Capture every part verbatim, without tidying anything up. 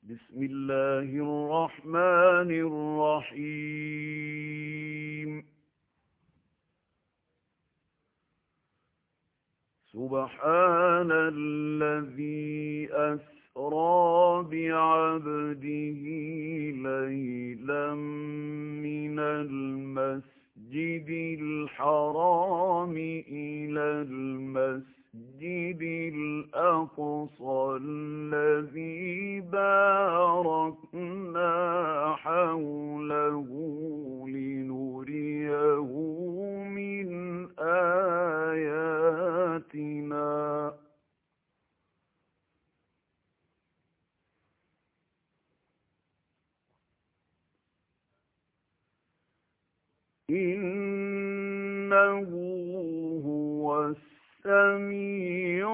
بسم الله الرحمن الرحيم سبحان الذي أسرى بعبده ليلا من المسجد الحرام إلى المسجد الأقصى الذي باركنا حوله لنريه من آياتنا إنه هو السميع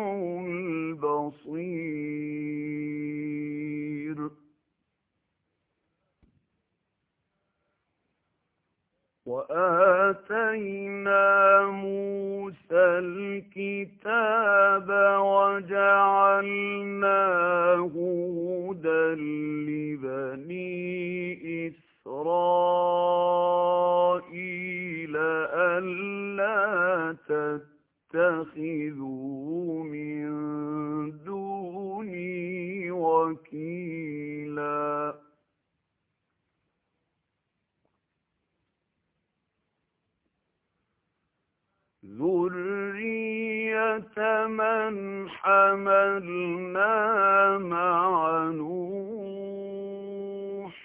البصير وآتينا موسى الكتاب وجعلناه هدى لبني إسرائيل ألا تتخذوا من دوني وكيلا ذرية من حملنا مع نوح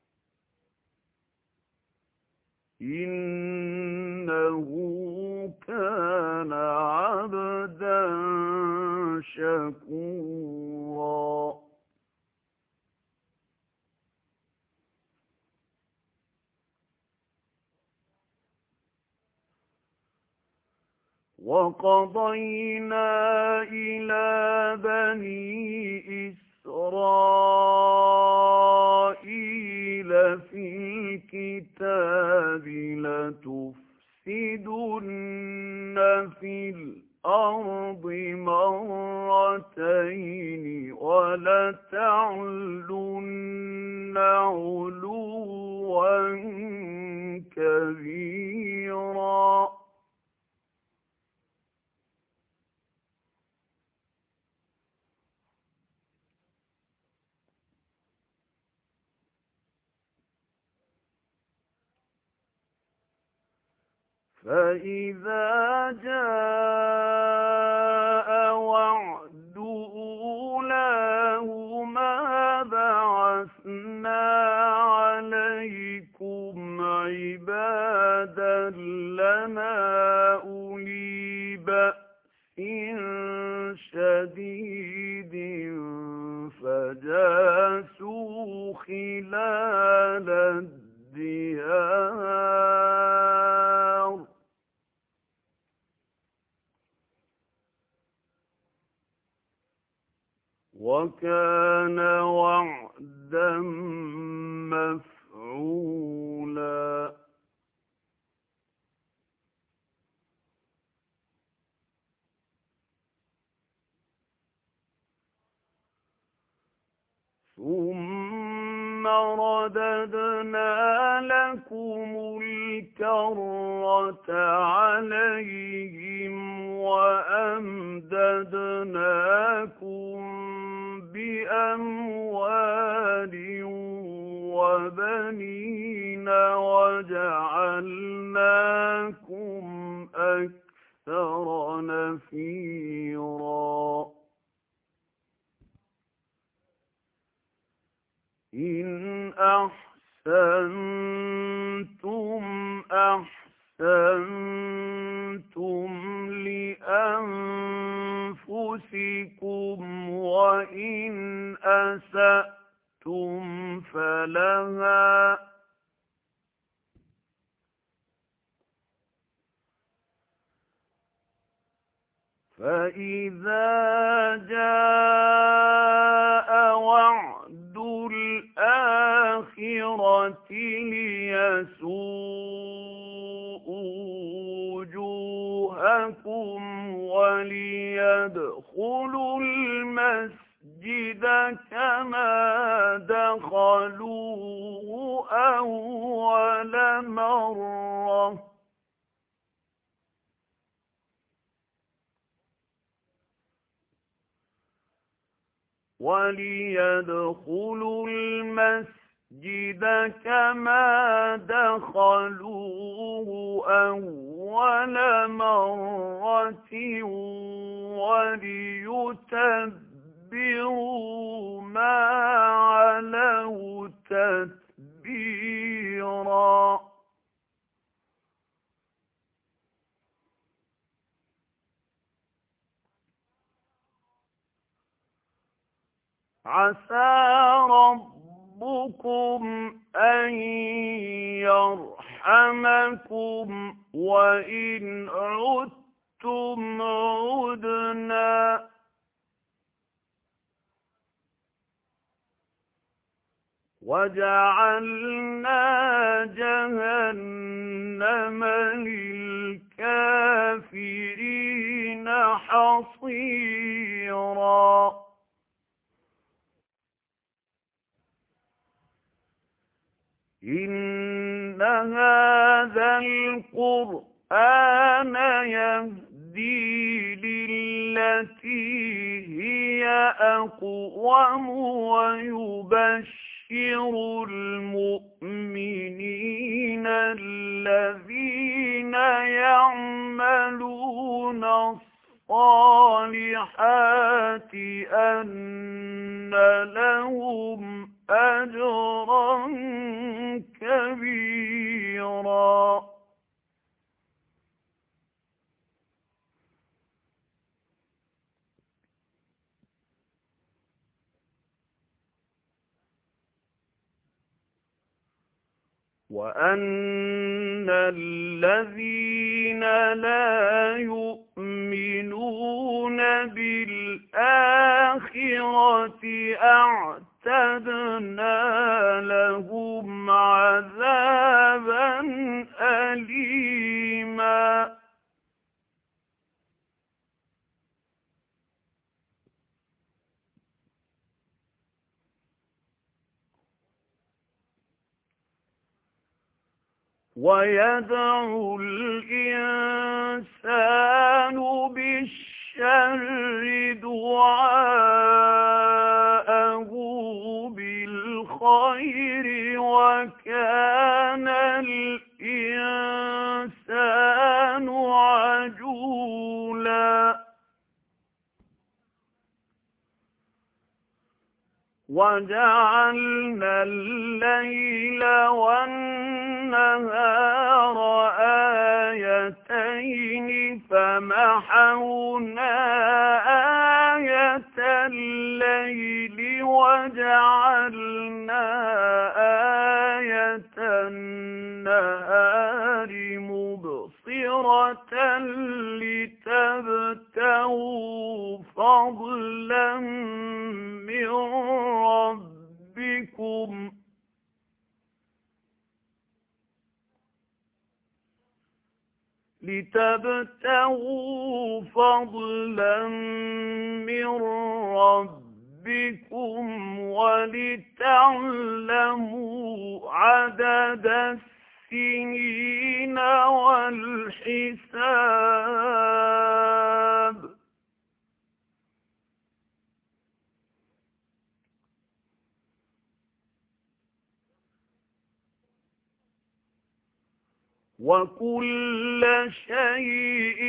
إنه كان عبدا شكورا وقضينا إلى بني إسرائيل في الكتاب لتفسدن في الأرض مرتين ولتعلن علوا كبيرا فإذا جاء وعد أولاهما بعثنا عليكم عبادا لنا أولي بأس شديد فجاسوا خلال الديار وكان وعدا مفعولا ثم رددنا لكم الكرة عليهم وأمددناكم بأموال وبنين وجعلناكم أكثر نفيرا إن أحسنتم أحسنتم لأنفسكم وإن أسأتم فلها فإذا جاء وعد الآخرة ليسوءوا وجوهكم وليدخلوا المسجد كما دخلوه أول مرة وليدخلوا المسجد كما دخلوه أول مرة وليتبروا ما علوا تتبيرا. عسى ربكم أن يرحمكم وإن عدتم عدنا وجعلنا جهنم للكافرين حصيرا. إن هذا القرآن يهدي للتي هي أقوم ويبشر المؤمنين الذين يعملون الصالحات أن لهم أجرا كبيرا. وأن الذين لا يؤمنون بالآخرة أعتدنا لهم عذابا أليما. ويدعو الإنسان بالشر دعاءه بالخير وكان الإنسان عجولا. وجعلنا الليل والنهار آيتين فمحونا آية الليل وجعلنا آية النهار مبصرة لتبتغوا فضلا من ربكم لتبتغوا فضلا من ربكم ولتعلموا عدد السنين والحساب. وكل شيء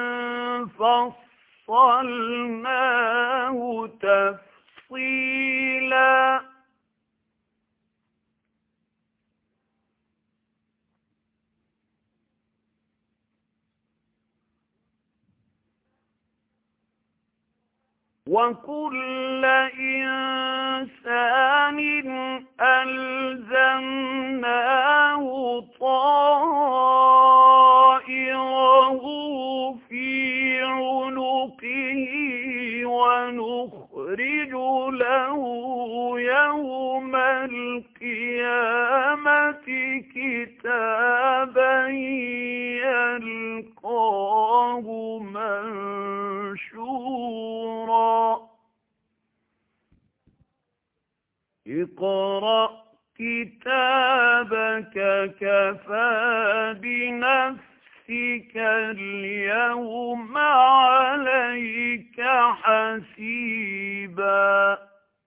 فصلناه تفصيلا. وكل إنسان ألزمناه طائره في عنقه ونخرج له يوم القيامة كتابا يلقاه منشورا. اقرأ كتابك كفى بنفسك اليوم عليك حسيبا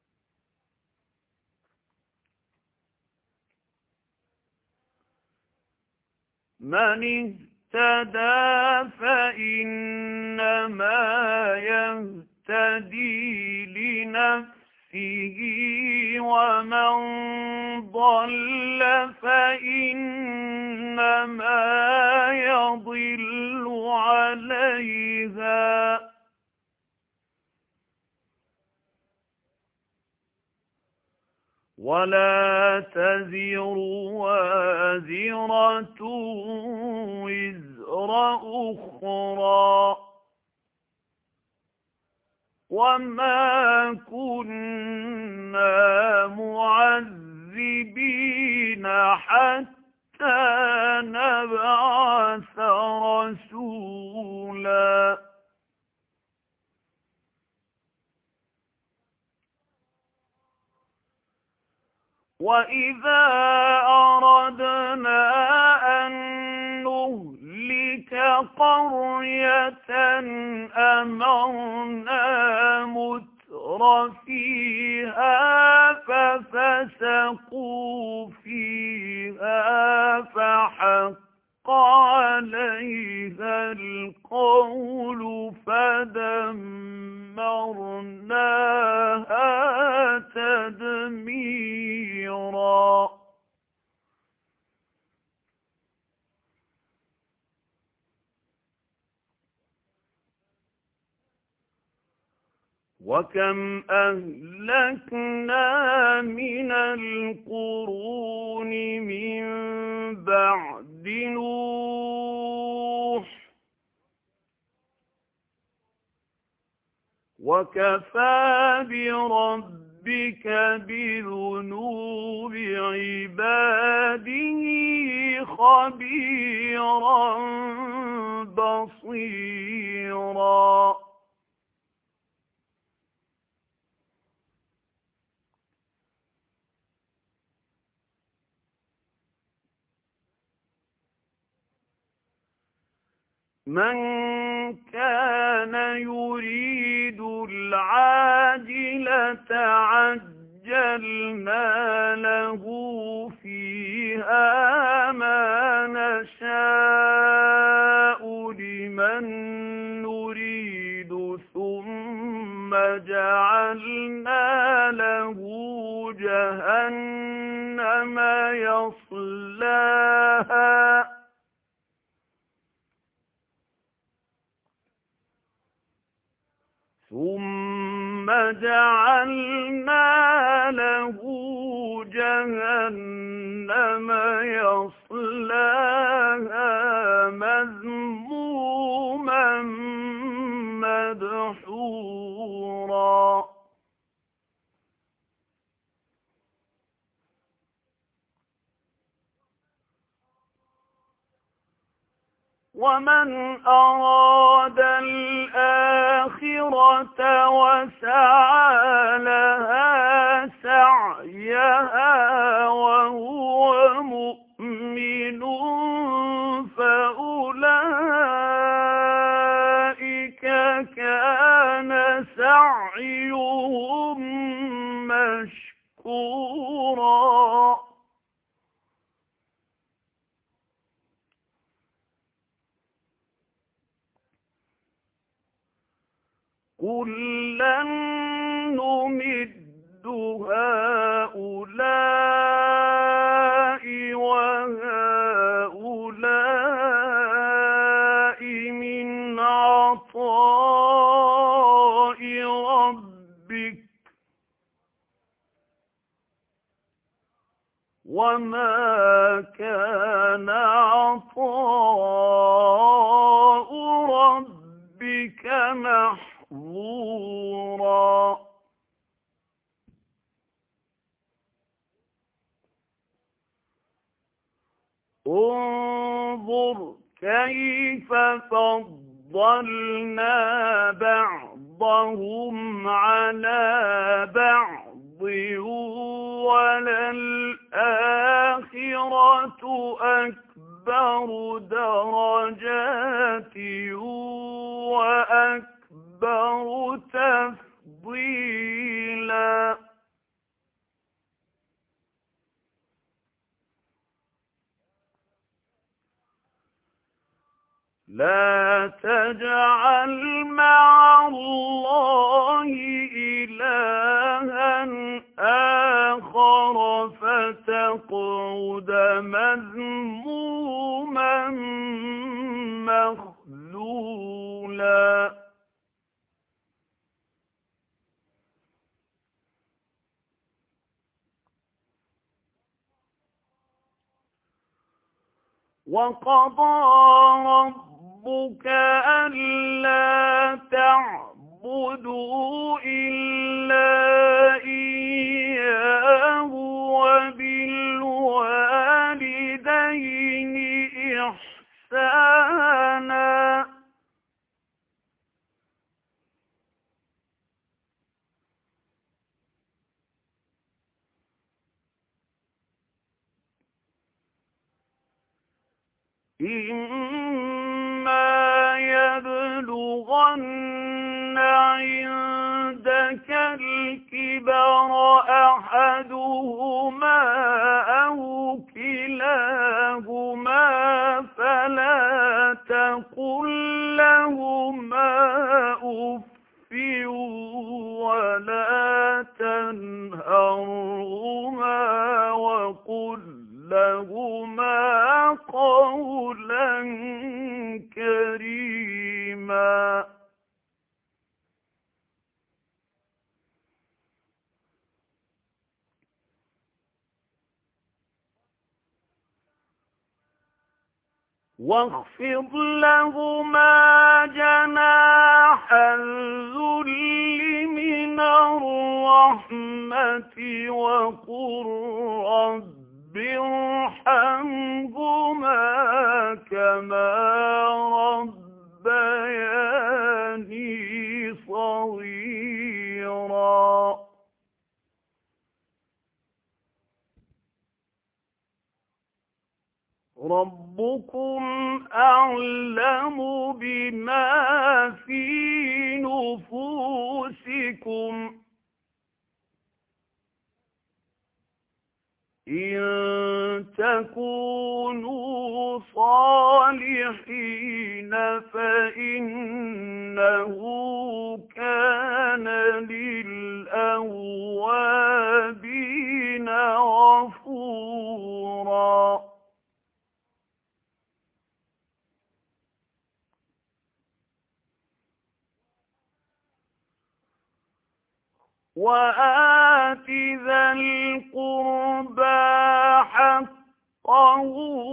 من اهتدى فإنما يهتدي لنفسه ومن ضل فإنما يضل عليها ولا تزر وازرة وزر أخرى وما كنا معذبين حتى نبعث رسولا وإذا أردنا أن نهلك قرية أمرنا متر فيها ففسقوا فيها فحق عليها القول فدمرناها تدميرا وكم أهلكنا من القرون من بعد نوح وكفى بربك بذنوب عباده خبيرا بصيرا من كان يريد العاجلة عجلنا له فيها ما نشاء لمن نريد ثم جعلنا له جهنم يصلاها ثم جعلنا له جهنم يصلاها مذموما مدحورا ومن أراد الآخرة وسعى لها سعيها وهو مؤمن فأولئك كان سعيهم مشكورا كُلًّا نُّمِدُّ هَٰؤُلَاءِ وَهَٰؤُلَاءِ مِنْ عَطَاءِ رَبِّكَ وَمَا كَانَ عَطَاءُ رَبِّكَ محظورا انظر كيف فضلنا بعضهم على بعض وَلَلْآخِرَةُ أَكْبَرُ دَرَجَاتٍ وَأَكْبَرُ تَفْضِيلًا لَا تَجْعَلْ مَعَ اللَّهِ إِلَٰهًا آخَرَ فَتَقْعُدَ مَذْمُومًا مَّخْذُولًا وَقَضَىٰ رَبُّكَ أَلَّا تَعْبُدُوا إِلَّا إِيَّاهُ وَبِالْوَالِدَيْنِ إِحْسَانًا إِمَّا يَبْلُغَنَّ عِندَكَ الْكِبَرَ أَحَدُهُمَا أَوْ كِلَاهُمَا فَلَا تَقُل لَّهُمَا أُفٍّ وَلَا تَنْهَرْهُمَا وَقُل لَّهُمَا قَوْلًا كَرِيمًا وَاخْفِضْ لَهُمَا جَنَاحَ الذُّلِّ مِنَ الرَّحْمَةِ وَقُل رَّبِّ ارْحَمْهُمَا كَمَا رَبَّيَانِي صَغِيرًا رَبُّكُمْ أَعْلَمُ بِمَا فِي نُفُوسِكُمْ إِن تَكُونُوا صَالِحِينَ فَإِنَّهُ كَانَ لِلْأَوَّابِينَ غَفُورًا وَآتِ ذَا الْقُرْبَىٰ حَقَّهُ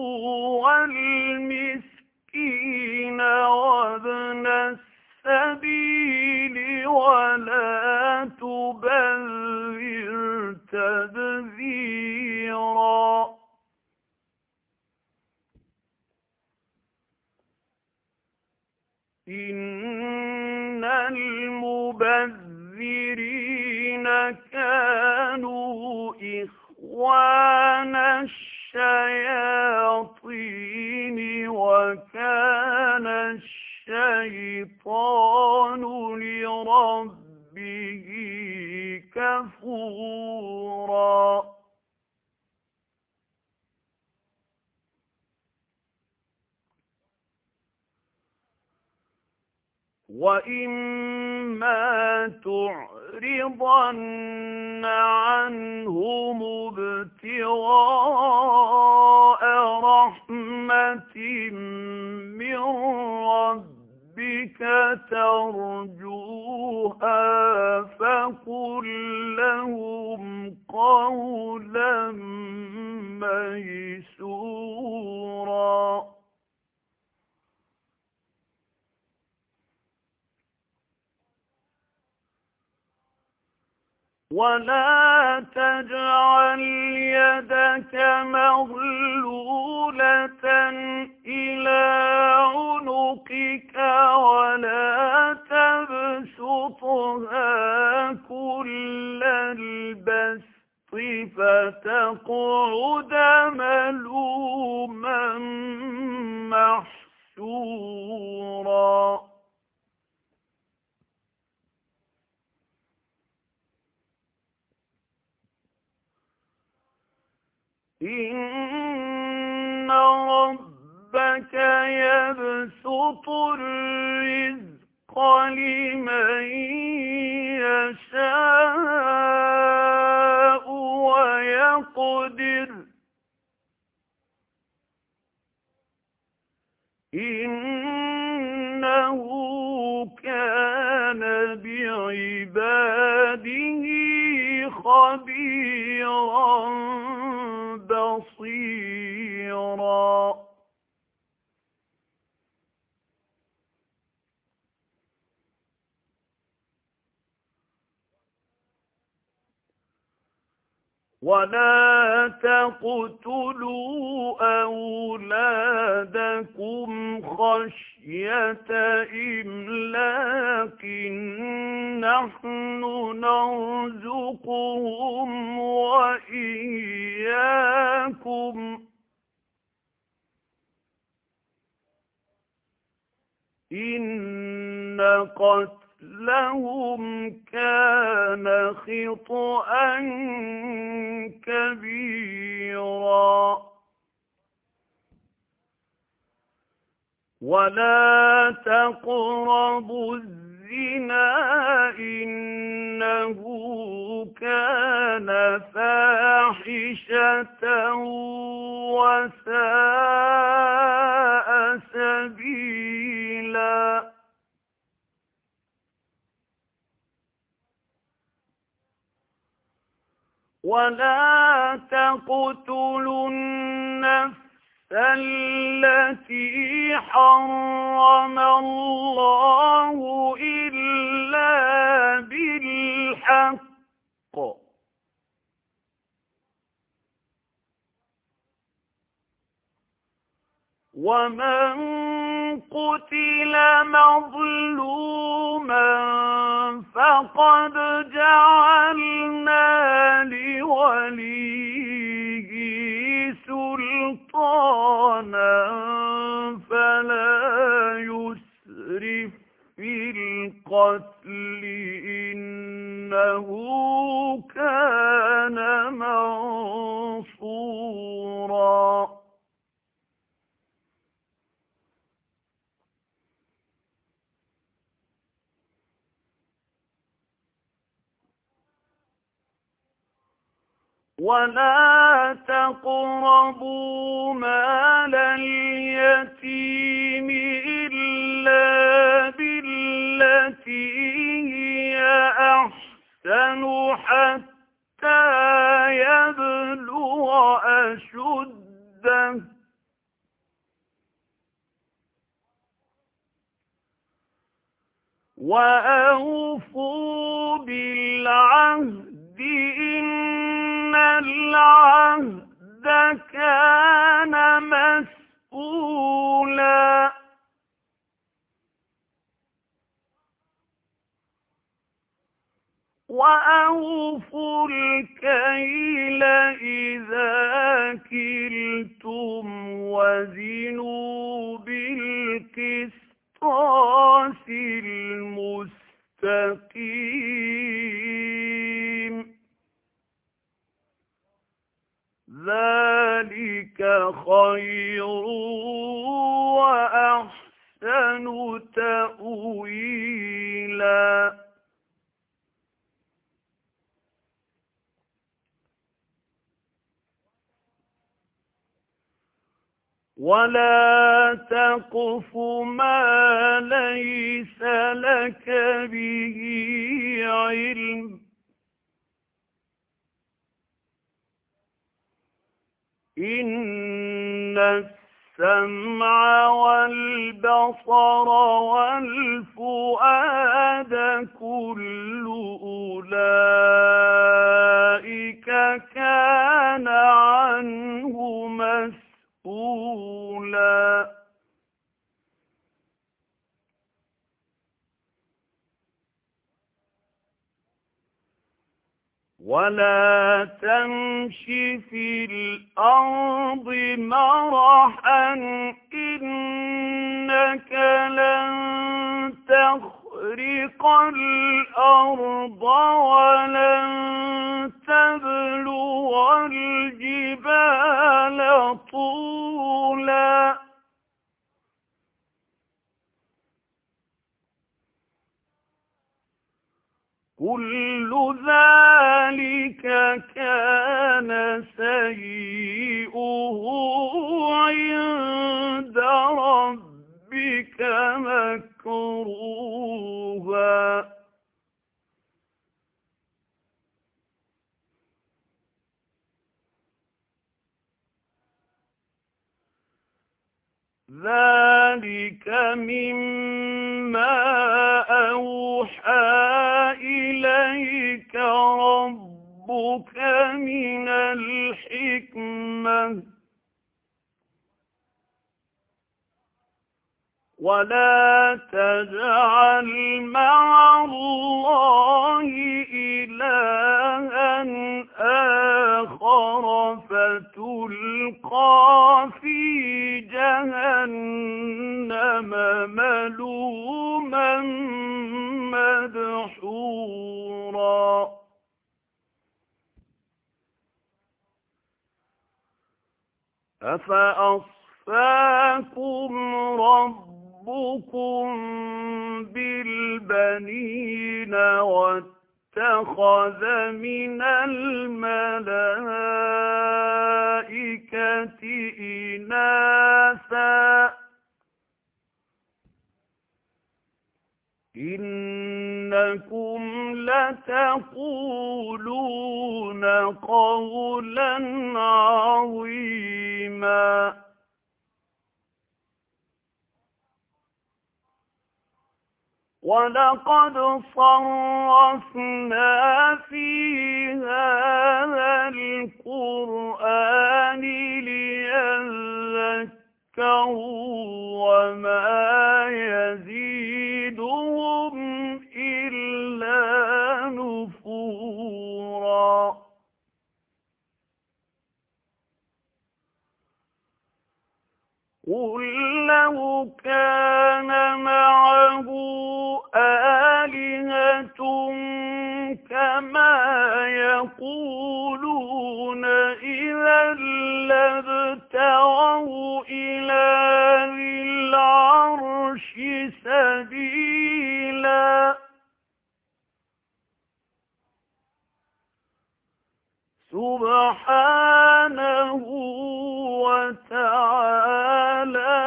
وَالْمِسْكِينَ وَابْنَ السَّبِيلِ وَلَا تُبَذِّرْ تَبْذِيرًا إِنَّ الْمُبَذِّرِينَ كَانُوا إِخْوَانَ الشَّيَاطِينِ وَكَانَ الشَّيْطَانُ لِرَبِّهِ كَفُورًا وَإِمَّا تُعْرِضَنَّ عَنْهُمُ ابْتِغَاءَ رَحْمَةٍ مِّن رَّبِّكَ تَرْجُوهَا فَقُل لَّهُمْ قَوْلًا مَّيْسُورًا وَلَا تَجْعَلْ يَدَكَ مَغْلُولَةً إِلَىٰ عُنُقِكَ وَلَا تَبْسُطْهَا كُلَّ الْبَسْطِ فتقعد ملوما محسورا إن ربك يبسط الرزق لمن يشاء ويقدر إنه كان بعباده خبيرا بصيرا ولا تقتلوا أولادكم خشية إملاق نحن نرزقهم وإياكم إن قتلهم كان خطأ كبيرا ولا تقربوا الزنا إنه كان فاحشة وساء سبيلا ولا تقتلوا النفس التي حرم الله إلا بالحق ومن قتل مظلوما فقد جعلنا لوليه سلطانا فلا يسرف في القتل إنه كان منصورا ولا تقربوا مال اليتيم إلا بالتي هي أحسن حتى يبلغ أشده وأوفوا بالعهد إن العهد كان مسؤولا وأوفوا الكيل إذا كلتم وزنوا بالقسطاس المستقيم ذلك خير وأحسن تأويلا ولا تقف ما ليس لك به علم إن السمع والبصر والفؤاد كل أولئك كان عنه مسؤولا ولا تمش في الأرض مرحا إنك لن تخرق الأرض ولن تبلغ الجبال طولا كل ذلك كان سيئه عند ربك مكروها ذلك مما أوحى إليك ربك من الحكمة ولا تجعل مع الله إلها آخر فتلقى في جهنم ملوما مدحورا أفأصفاكم ربكم بالبنين واتخذ من الملائكة إناثا إنكم لتقولون قولا عظيما ولقد صرفنا في هذا القرآن ليذكروا وما يزيدهم إلا نفورا قل لو كان معه آلهة كما يقولون إذا لابتغوا إلى ذي العرش سبيلا سبحانه وتعالى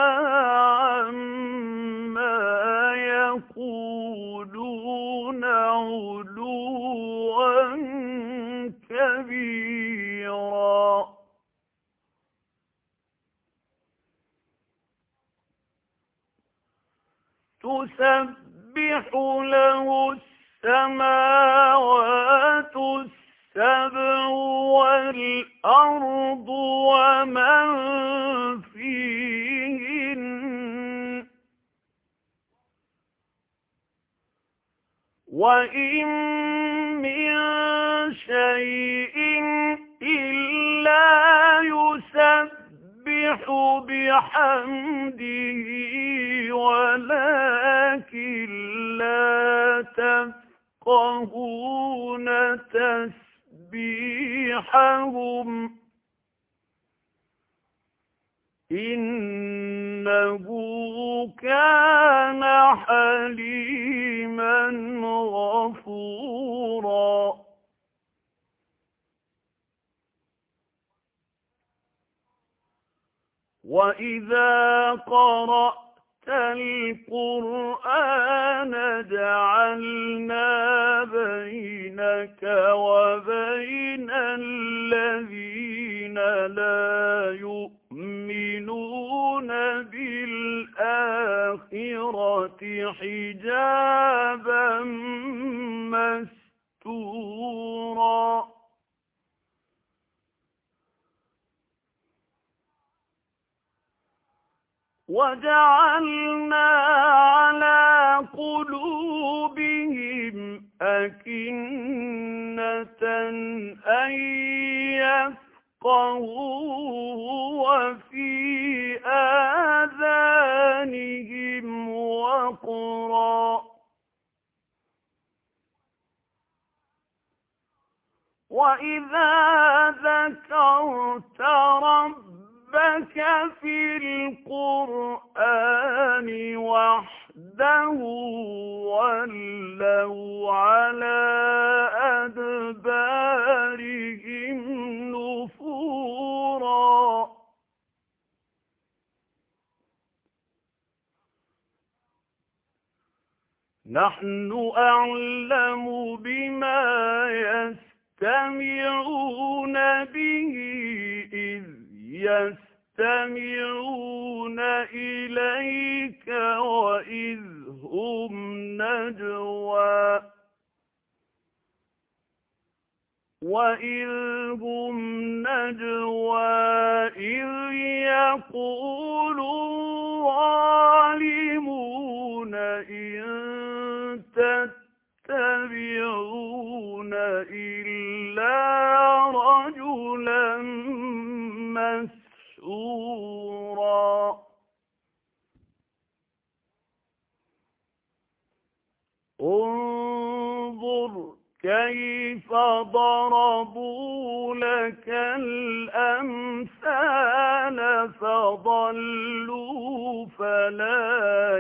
عما يقولون علوا كبيرا تسبح له السماوات السبع والأرض ومن فيهن وإن من شيء إلا يسبح بحمده ولكن لا تفقهون تسبيحهم إنه كان حليما غفورا وإذا قرأت القرآن جعلنا بينك وبين الذين لا يؤمنون بالآخرة حجابا مستورا وجعلنا على قلوبهم أكنة أن يفقهوه وفي آذانهم وقرا وإذا ذكرت ربك في القرآن وحده ولوا على أدبارهم نفورا نحن أعلم بما يستمعون به إذ يستمعون إليك وإذ هم نجوى وإذ هم نجوى إذ يقول الظالمون إن تتبعون إلا رجلا مسحورا انظر كيف ضربوا لك الأمثال فضلوا فلا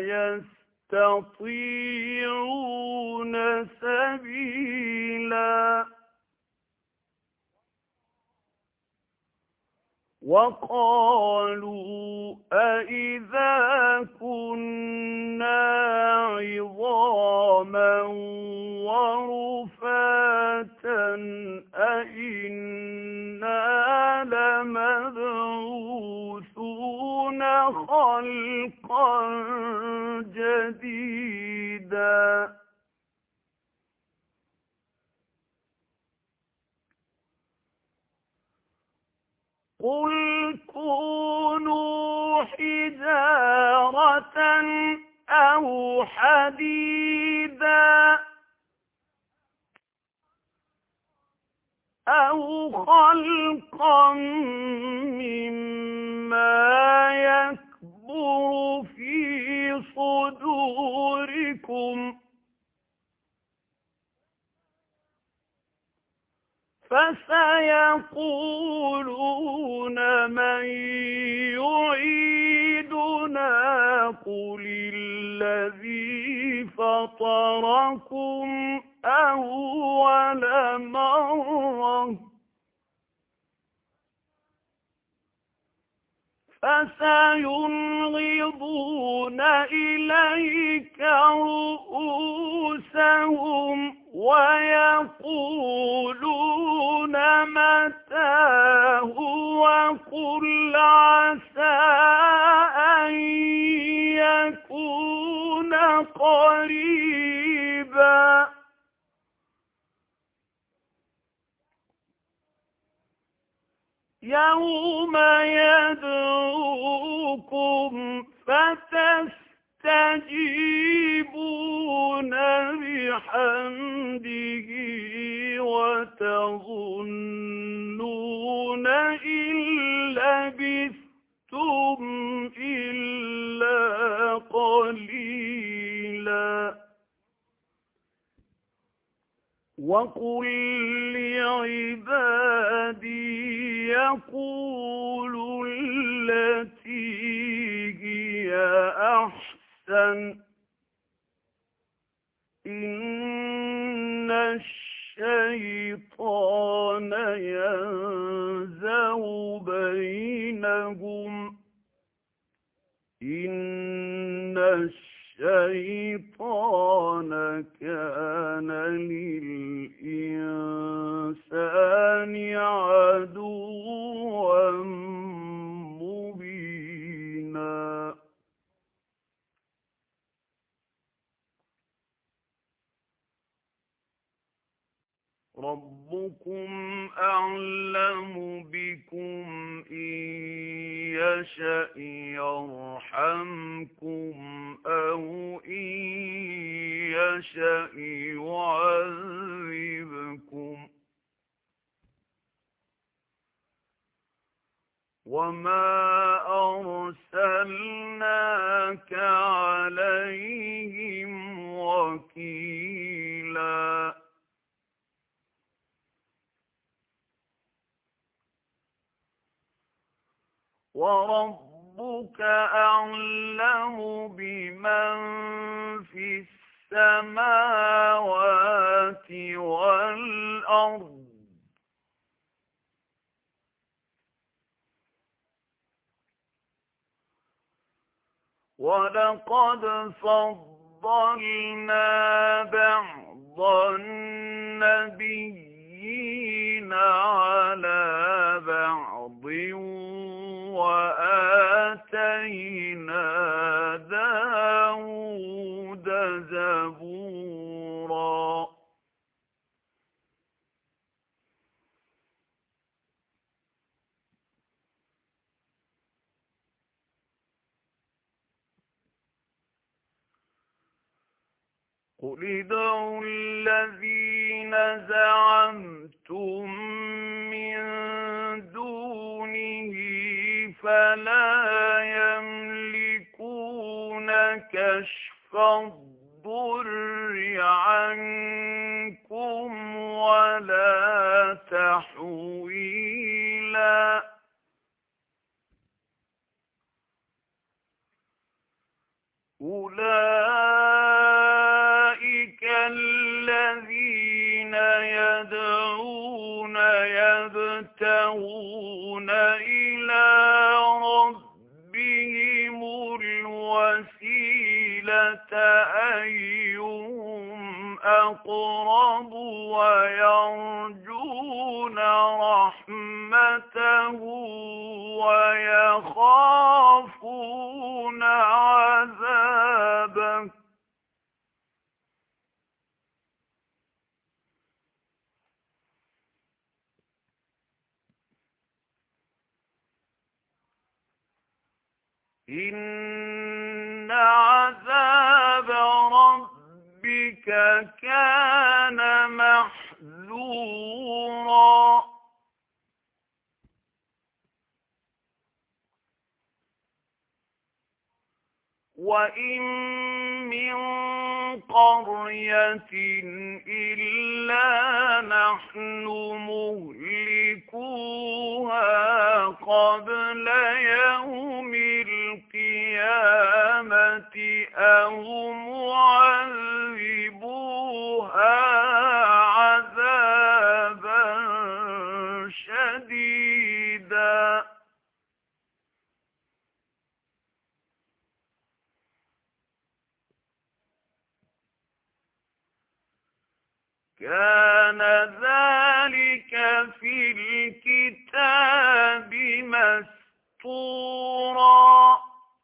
يستطيعون سبيلا وقالوا أإذا كنا عظاما ورفاتا أإنا لمبعوثون خلقا جديدا قل كونوا حجارة أو حديدا أو خلقا مما يكبر في صدوركم فسيقولون من يعيدنا قل الذي فطركم أول مرة فسينغضون إليك رؤوسهم ويقولون متاه وقل عسى أن يكون قريبا يوم يدعوكم فتستجيبون بحمده وتظنون إن لبثتم إلا قليلا وقل لعبادي يقولوا التي هي أحسن إن الشيطان ينزغ بينهم إن الشيطان كان للإنسان عدوا مبينا رب رَبُّكُمْ أَعْلَمُ بِكُمْ إِن يَشَأْ يَرْحَمْكُمْ أَوْ إِن يَشَأْ يُعَذِّبْكُمْ وَمَا أَرْسَلْنَاكَ عَلَيْهِمْ وَكِيلًا وَرَبُّكَ أَعْلَمُ بِمَن فِي السَّمَاوَاتِ وَالْأَرْضِ وَلَقَدْ فَضَّلْنَا بَعْضَ النَّبِيِّينَ عَلَى بَعْضٍ وَآتَيْنَا دَاوُودَ زَبُورًا قُلِ ادْعُوا الَّذِينَ زَعَمْتُم مِّن دُونِهِ فَلَا يَمْلِكُونَ كَشْفَ الضُّرِّ عَنكُمْ وَلَا تَحْوِيلًا أُولَٰئِكَ الَّذِينَ يَدْعُونَ يَبْتَغُونَ إِلَىٰ رَبِّهِمُ الْوَسِيلَةَ أَيُّهُمْ أَقْرَبُ وَيَرْجُونَ رَحْمَتَهُ وَيَخَافُونَ عَذَابَهُ إِنَّ عَذَابَ رَبِّكَ كَانَ مَحْذُورًا وَإِن مِّن قَرْيَةٍ إِلَّا نَحْنُ مُهْلِكُوهَا قَبْلَ يَوْمِ الْقِيَامَةِ أَوْ مُعَذِّبُوهَا عَذَابًا شَدِيدًا كَانَ ذَلِكَ فِي الْكِتَابِ مَسْطُورًا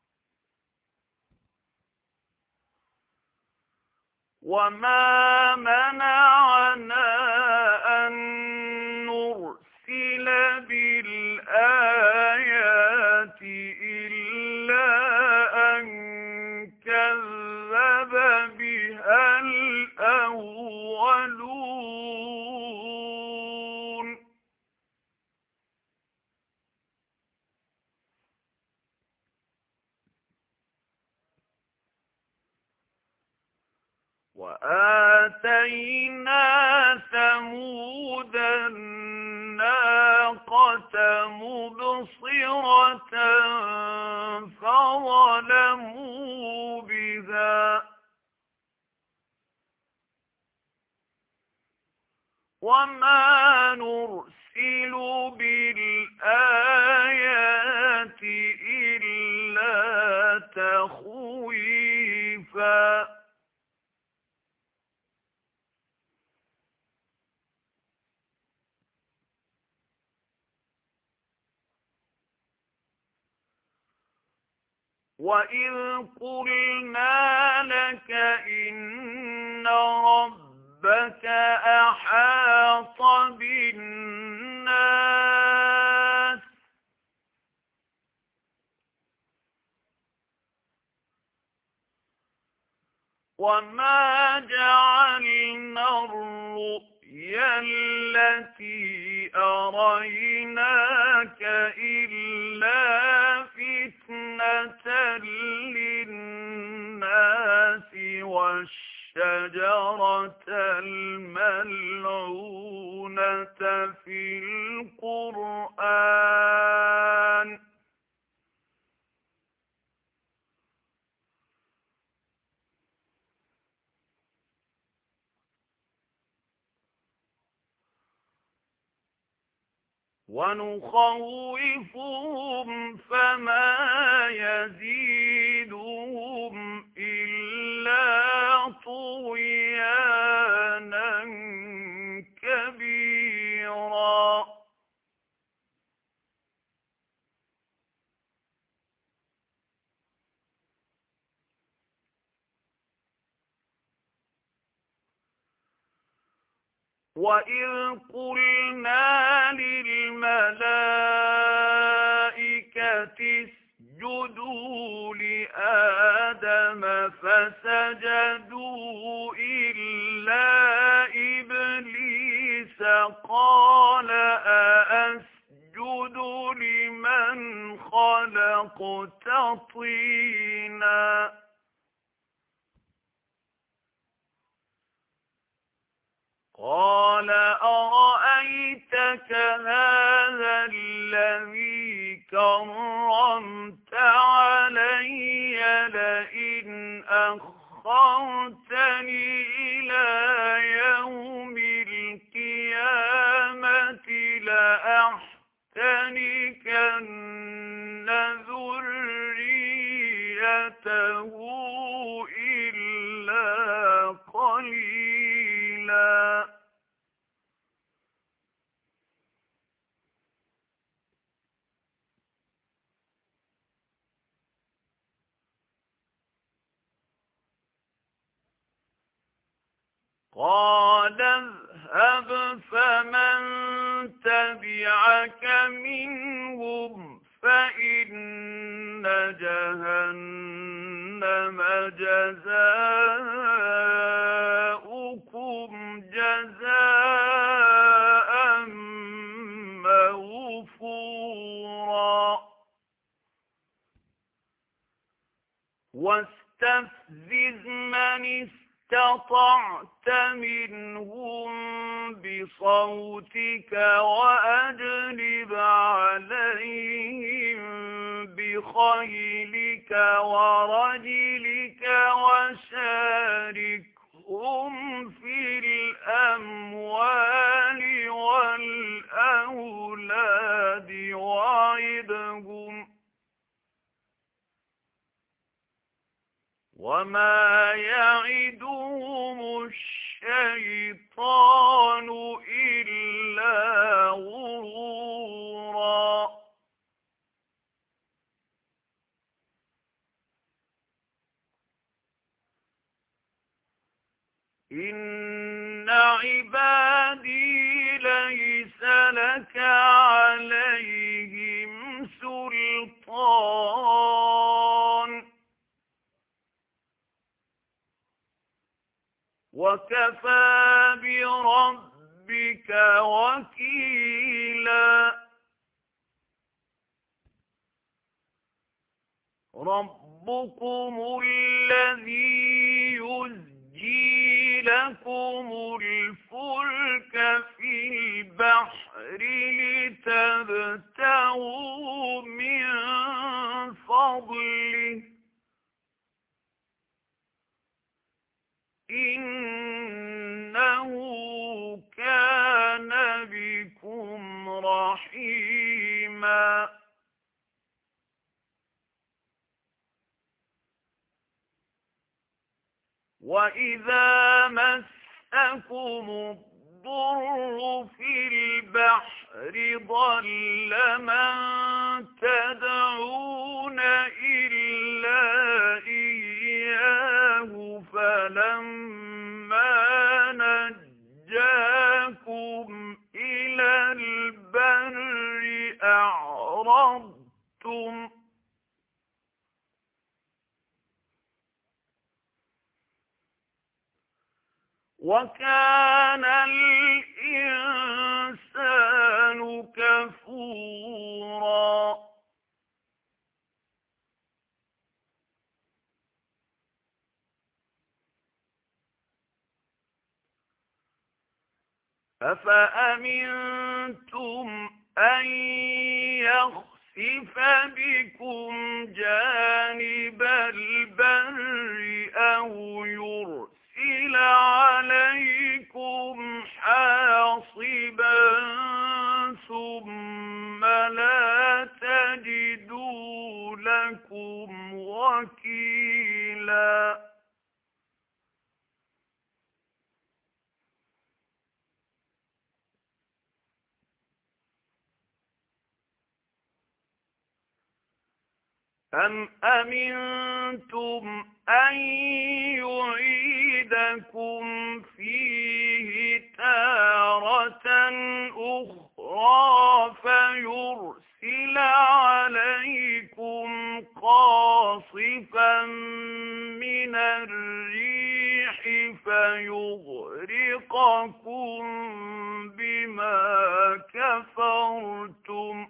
وَمَا مَنَعَنَا أَن نُّرْسِلَ بِالْآيَاتِ إِلَّا أَن كَذَّبَ بِهَا الْأَوَّلُونَ وَآتَيْنَا ثَمُودَ النَّاقَةَ مُبْصِرَةً فَظَلَمُوا بِهَا وَمَا نُرْسِلُ بِالْآيَاتِ إِلَّا تَخْوِيفًا وَإِذْ قُلْنَا لَكَ إِنَّ رَبَّكَ ربك أحاط بالناس وما جعلنا الرؤيا التي أريناك إلا فتنة للناس والشجرة الملعونة في القرآن ونخوفهم فما يزيدهم إلا طغيانا كبيرا وَإِذْ قُلْنَا لِلْمَلَائِكَةِ اسْجُدُوا لِآدَمَ فَسَجَدُوا إِلَّا إِبْلِيسَ قَالَ أَأَسْجُدُ لِمَنْ خَلَقْتَ طِينًا قال أرأيتك هذا الذي كرمت علي لئن أخرتني إلى يوم القيامة لأحتنكن ذريته إلا قليلا قال اذهب فمن تبعك منهم فإن جهنم جزاؤكم جزاء موفورا واستفزز من استطعت منهم بصوتك وأجلب عليهم بخيلك ورجلك وشاركهم في الأموال والأولاد وعدهم وما يعدهم الشيطان إلا غرورا إن عبادي ليس لك عليهم سلطان وكفى بربك وكيلا ربكم الذي يزجي لكم الفلك في البحر لتبتغوا من فضله إنه كان بكم رحيما وإذا مسكم الضر في البحر ضل من تدعون إلا إياه فلما نجاكم وكان الإنسان كفورا أفأمنتم أن يخسف بكم جانب البر أو يرسل عليكم حاصبا ثم لا تجدوا لكم وكيلا أم أمنتم أن يعيدكم فيه تارة أخرى فيرسل عليكم قاصفا من الريح فيغرقكم بما كفرتم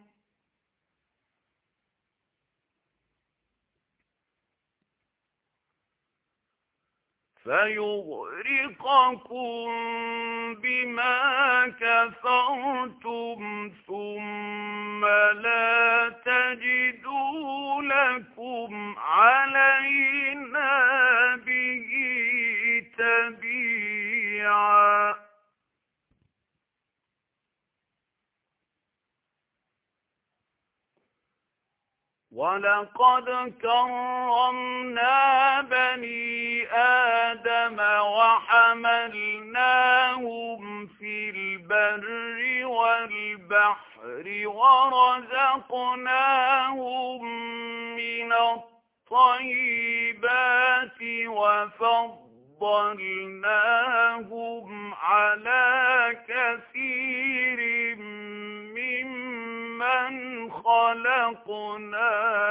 فيغرقكم بما كفرتم ثم لا تجدوا لكم علينا به تبيعا ولقد كرمنا بني آدم وحملناهم في البر والبحر ورزقناهم من الطيبات وفضلناهم على كثير ممن خلقنا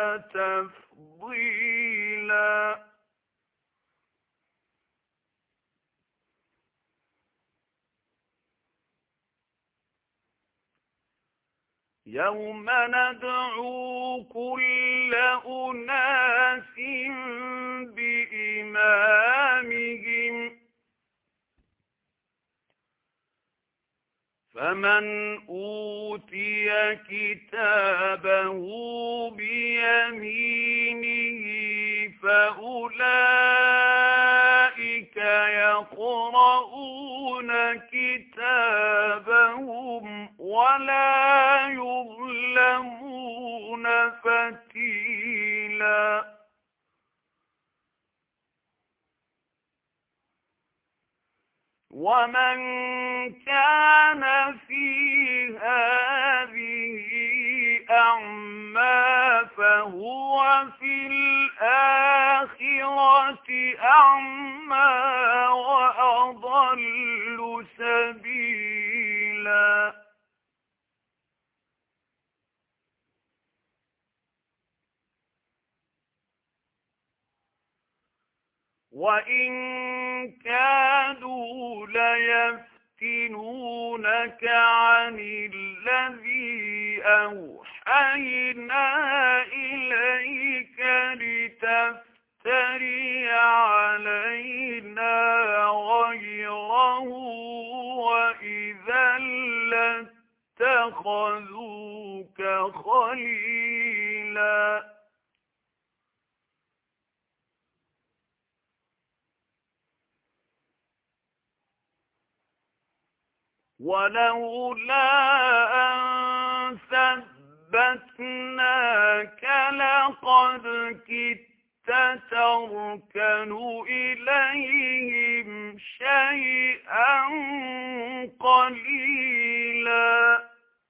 تفضيلا يوم ندعو كل أناس بإمامهم فمن أوتي كتابه بيمينه فأولئك يقرؤون كتابهم ولا يظلمون فتيلا ومن كان في هذه أعمى فهو في الآخرة أعمى وأضل سبيلا وإن كادوا ليفتنونك عن الذي أوحينا إليك لتفتري علينا غيره وإذا لاتخذوك خليلا ولولا أن ثبتناك لقد كدت تركن إليهم شيئا قليلا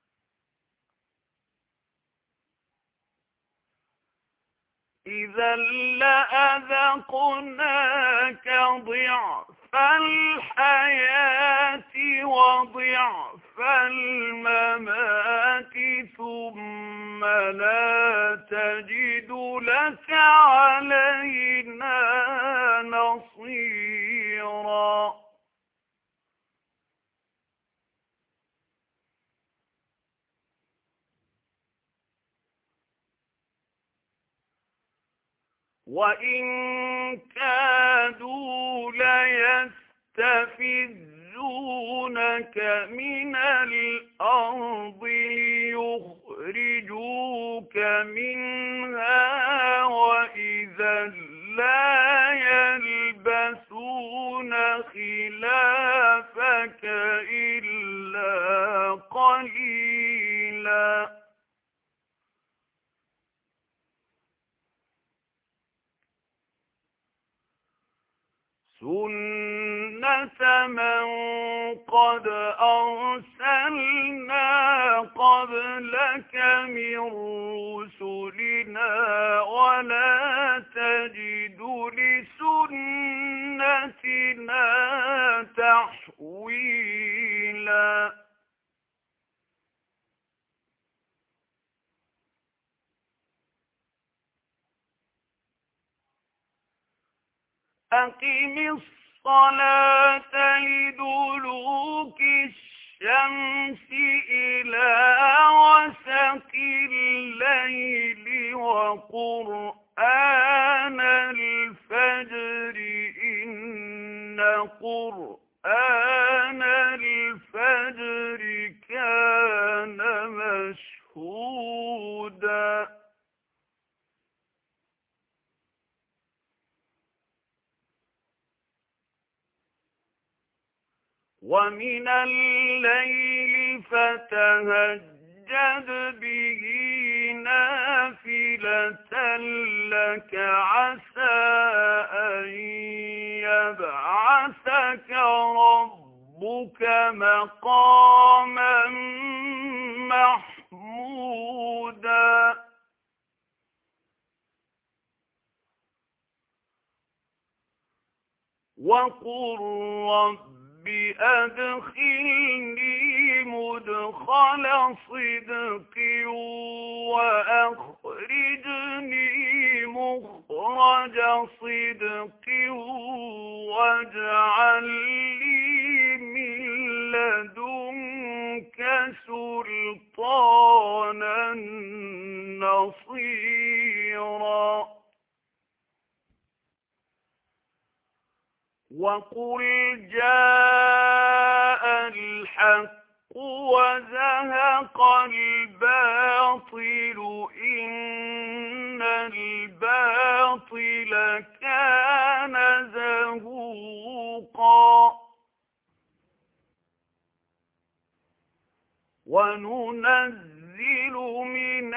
إذا لأذقناك ضعف الحياة وضعف الممات ثم لا تجد لك علينا نصيرا وإن كادوا ليستفزونك من الأرض ليخرجوك منها وإذا لا يلبثون خلافك إلا قليلا سنة من قد أرسلنا قبلك من رسلنا ولا تجد لسنتنا تحويلا أقم الصلاة لدلوك الشمس إلى غسق الليل وقرآن الفجر إن قرآن الفجر كان مشهودا ومن الليل فتهجد به نافلة لك عسى أن يبعثك ربك مقاما محمودا وقل رب بأدخلني مدخل صدق وأخرجني مخرج صدق واجعل لي من لدنك سلطانا نصيرا وقل جاء الحق وزهق الباطل إن الباطل كان زهوقا وننزل من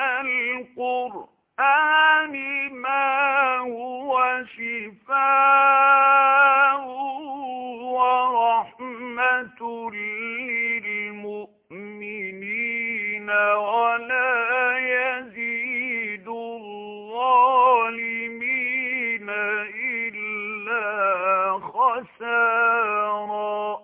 القرآن ما هو شفاء ورحمة للمؤمنين ولا يزيد الظالمين إلا خسارا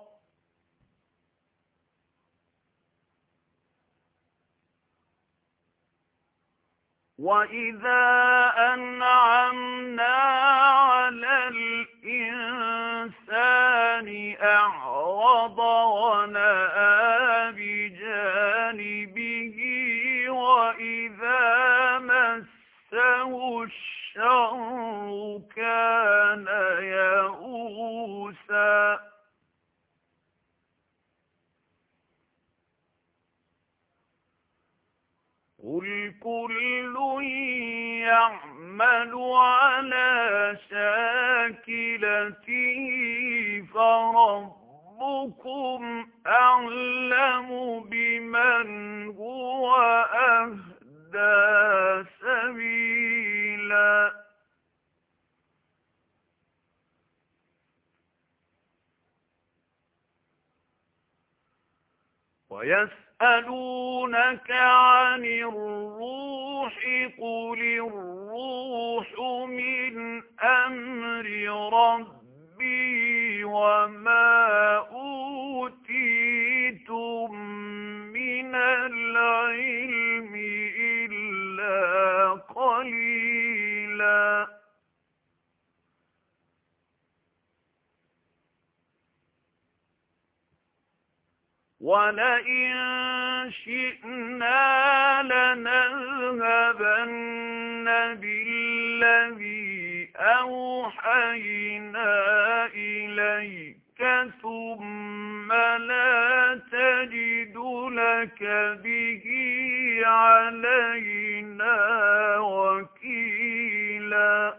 وإذا أنعمنا على الإنسان أعرض ونأى بجانبه وإذا مسه الشر كان يئوسا قل كل يعمل على شاكلته فربكم أعلم بمن هو أهدى سبيلا ويسألونك عن الروح قل الروح من أمر ربي وما أوتيتم من العلم إلا قليلا ولئن شئنا لنذهبن بالذي أوحينا إليك ثم لا تجد لك به علينا وكيلا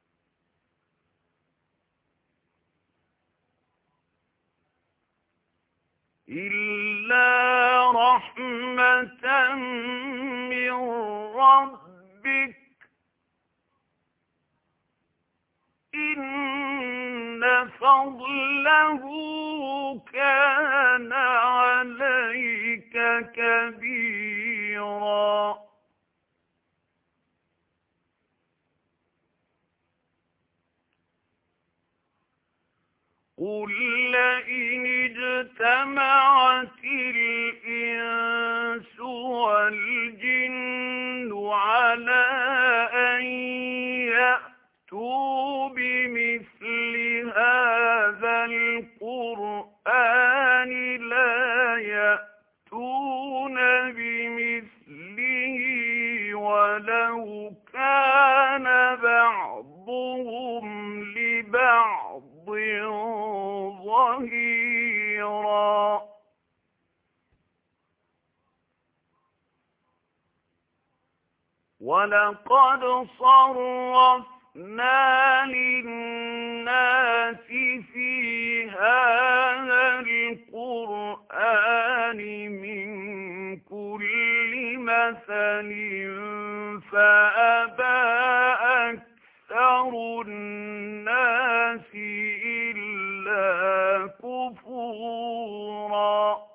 إلا رحمة من ربك إن فضله كان عليك كبيرا قل لئن اجتمعت الإنس والجن على أن يأتوا بمثل هذا القرآن لا يأتون بمثله ولو كان بعضهم لبعض ظهيرا ولقد صرفنا للناس في هذا القرآن من كل مثل فأبى أكثر الناس إلا كفورا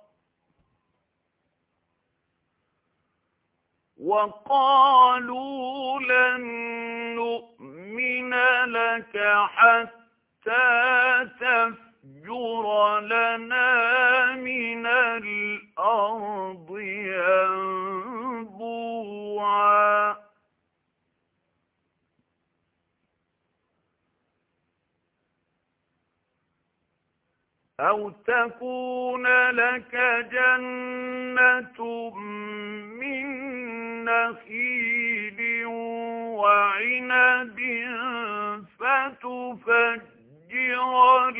وقالوا لن نؤمن لك حتى تفجر لنا من الأرض ينبوعا أو تكون لك جنة من نخيل وعنب فتفجر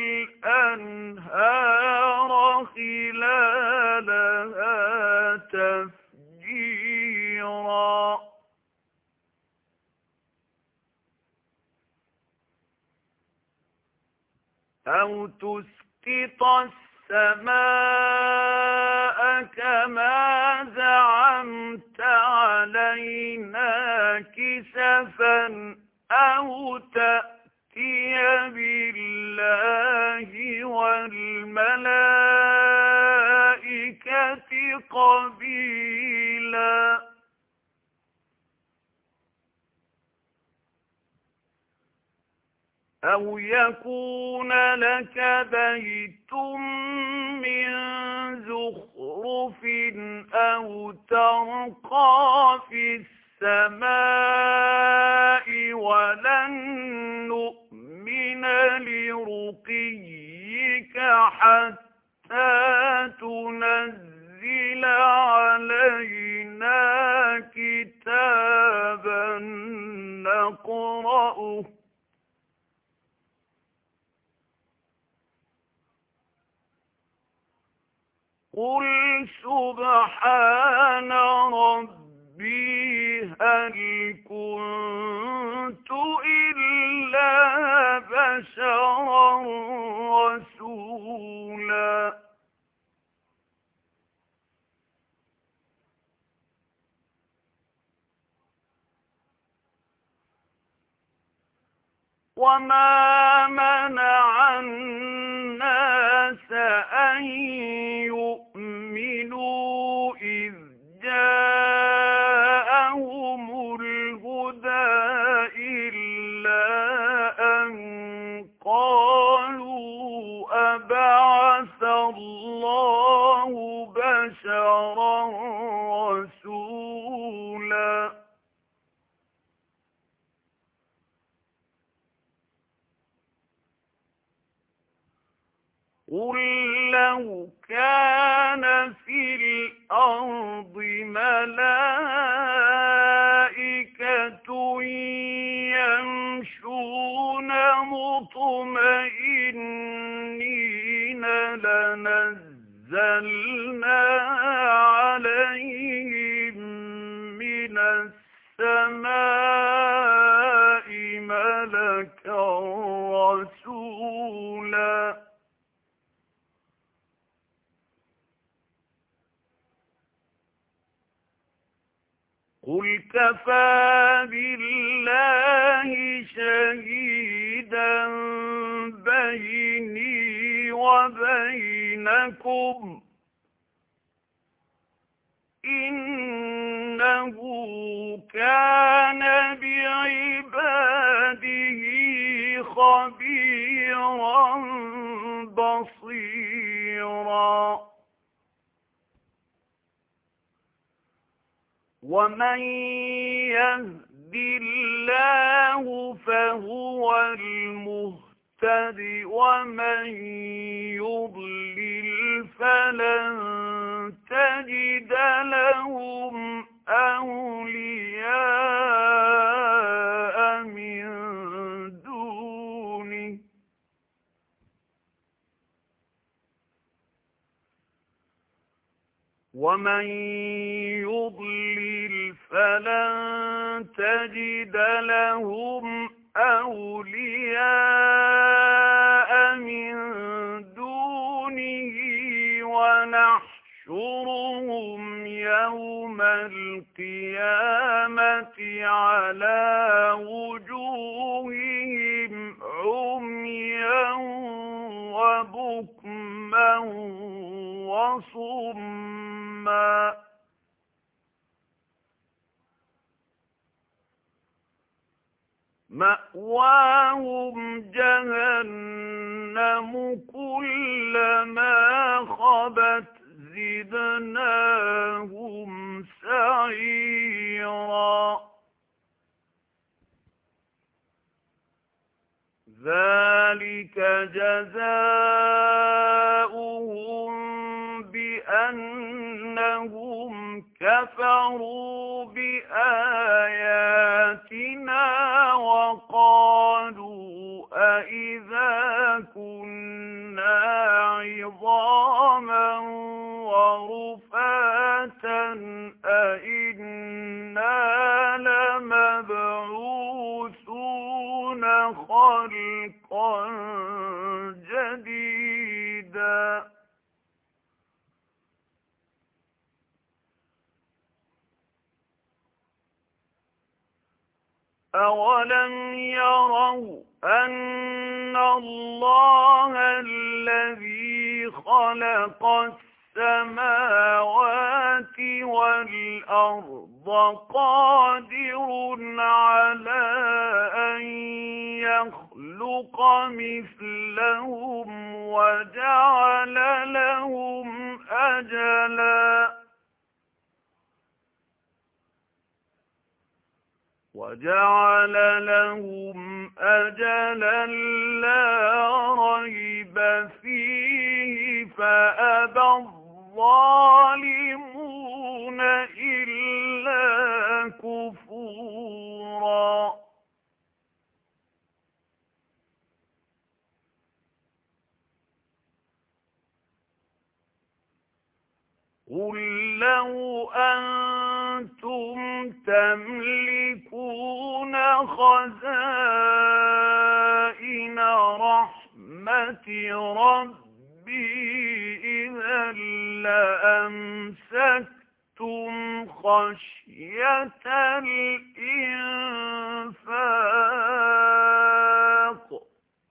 الأنهار خلالها تفجيرا أو تسقط السماء كما زعمت علينا كسفا أو تأتي بالله والملائكة قبيلا أو يكون لك بيت من زخرف أو ترقى في السماء ولن نؤمن لرقيك حتى تنزل علينا كتابا نقرأه قل سبحان ربي هل كنت إلا بشرا رسولا وما منع الناس أن يؤمنوا إذ جاءهم الهدى إلا أن قالوا أبعث الله بشرا رسولا قل لو كان في الأرض ملائكة يمشون قُلْ كَفَىٰ بِاللَّهِ شَهِيدًا بَيْنِي وَبَيْنَكُمْ ۚ إِنَّهُ كَانَ بِعِبَادِهِ خَبِيرًا بَصِيرًا وَمَن يَهْدِ اللَّهُ فَهُوَ الْمُهْتَدِ ۖ وَمَن يُضْلِلْ فَلَن تَجِدَ لَهُمْ أَوْلِيَاءَ مِن دُونِهِ ۖ وَمَن يُضْلِلْ فَلَن تَجِدَ لَهُمْ أَوْلِيَاءَ مِن دُونِهِ ۖ وَنَحْشُرُهُمْ يَوْمَ الْقِيَامَةِ عَلَىٰ وُجُوهِهِمْ عُمْيًا وَبُكْمًا وَصُمًّا ۖ مَأْوَاهُمْ جَهَنَّمُ كُلَّمَا خَبَتْ زِدْنَاهُمْ سَعِيرًا ذَلِكَ جَزَاؤُهُم بِأَنَّهُمْ كَفَرُوا بِآيَاتِنَا وَقَالُوا أَإِذَا كُنَّا عِظَامًا وَرُفَاتًا أَإِنَّا لَمَبْعُوثُونَ خَلْقًا جَدِيدًا أَوَلَمْ يَرَوْا أَنَّ اللَّهَ الَّذِي خَلَقَ السَّمَاوَاتِ وَالْأَرْضَ قَادِرٌ عَلَىٰ أَن يَخْلُقَ مِثْلَهُمْ وَجَعَلَ لَهُمْ أَجَلًا وَجَعَلَ لَهُمْ أَجَلًا لَّا رَيْبَ فِيهِ فَأَبَى الظَّالِمُونَ إِلَّا كُفُورًا قُل لَّوْ أَنتُمْ تَمْلِكُونَ خَزَائِنَ رَحْمَةِ رَبِّي إِذًا لَّأَمْسَكْتُمْ خَشْيَةَ الْإِنفَاقِ ۚ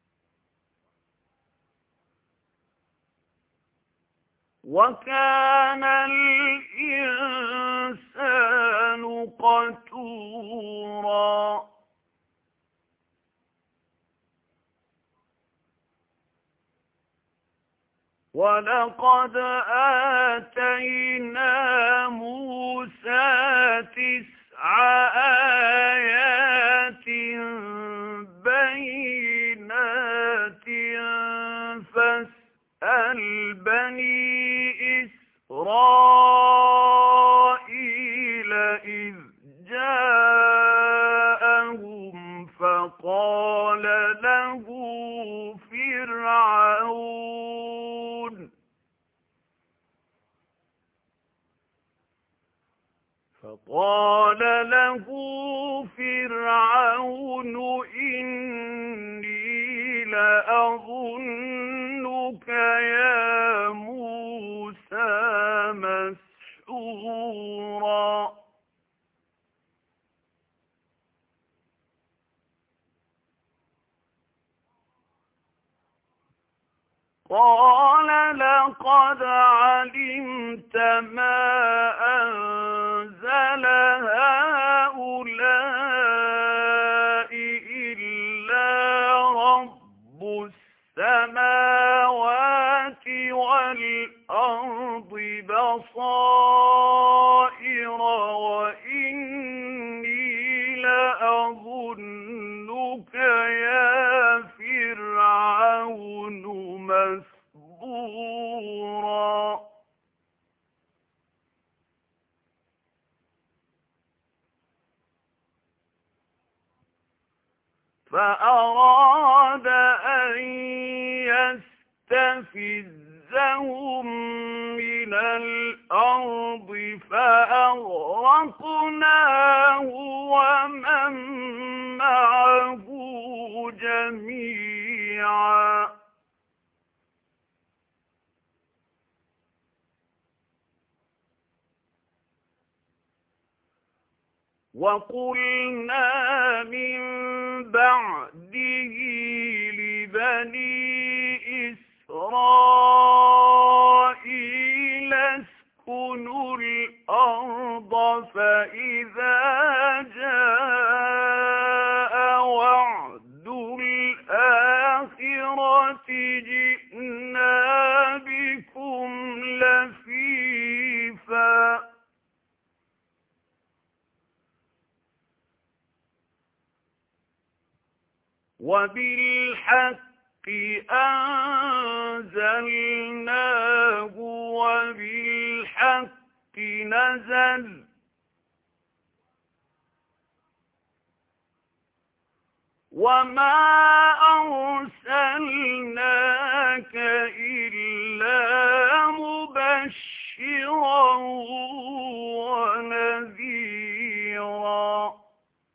وَكَانَ الْإِنسَانُ قَتُورًا وَلَقَدْ آتَيْنَا مُوسَىٰ تِسْعَ آيَاتٍ بَيِّنَاتٍ فَاسْأَلْ بَنِي إِسْرَائِيلَ إِذْ جَاءَهُمْ فَقَالَ لَهُ فِرْعَوْنُ فَقَالَ لَهُ فِرْعَوْنُ إِنِّي لَأَظُنُّكَ يَا مُوسَىٰ مَسْحُورًا قال لقد علمت ما أنزل هؤلاء إلا رب السماوات والأرض بصائر وإني لأظنك يا فرعون مسبورا فأراد أن يستفزهم من الأرض فأغرقناه ومن معه جميعا وقلنا من بعده لبني إسرائيل اسكنوا الأرض فإذا جاء وعد الآخرة جئنا بكم لفيفا وبالحق أنزلناه وبالحق نزل وما أرسلناك إلا مبشرا ونذيرا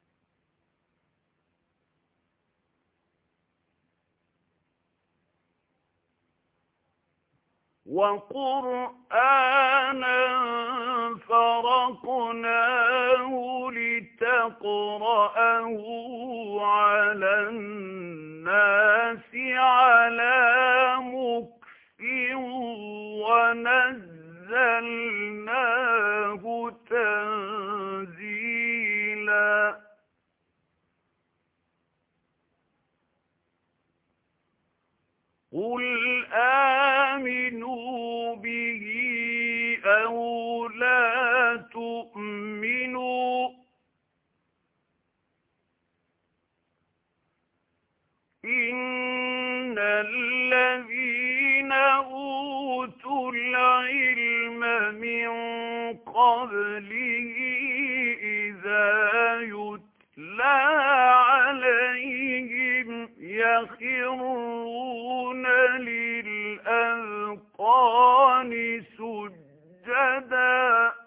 وقرآنا فرقناه لتقرأه على الناس على مكث ونزلناه تنزيلا قل آمنوا به أو لا تؤمنوا إن الذين أوتوا العلم من قبله إذا يتلى عليهم يخرون للأذقان سجدا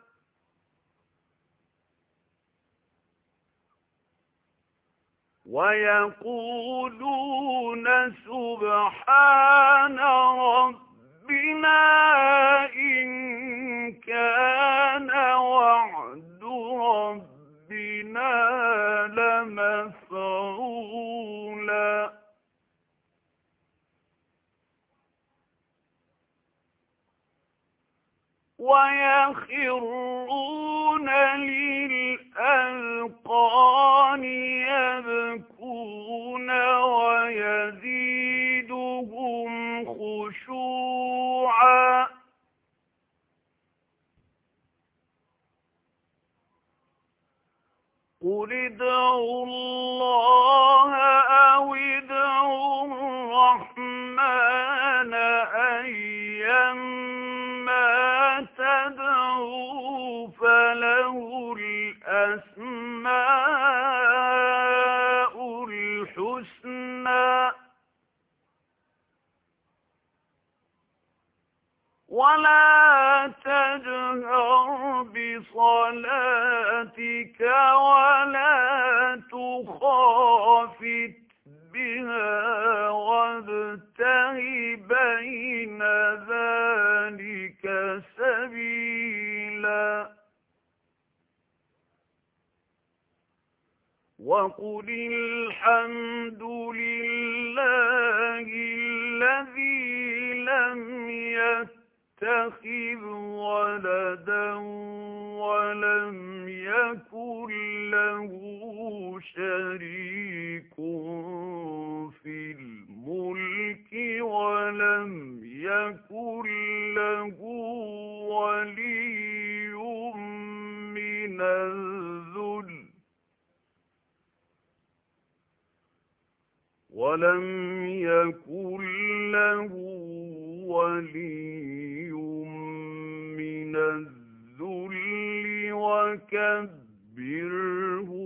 ويقولون سبحان ربنا إن كان وعد ربنا لمفعولا ويخرون للأذقان يبكون ويزيدهم خشوعا قل ادعوا الله أو ادعوا الرحمن أيما تدعوا فله الأسماء الحسنى ولا تجهر بصلاتك ولا تخافت بها وابتغ بين ذلك سبيلا وقل الحمد لله الذي يتخذ ولدا ولم يكن له شريك في الملك ولم يكن له ولي من الذل ولم يكن له ولي من الذل وكبره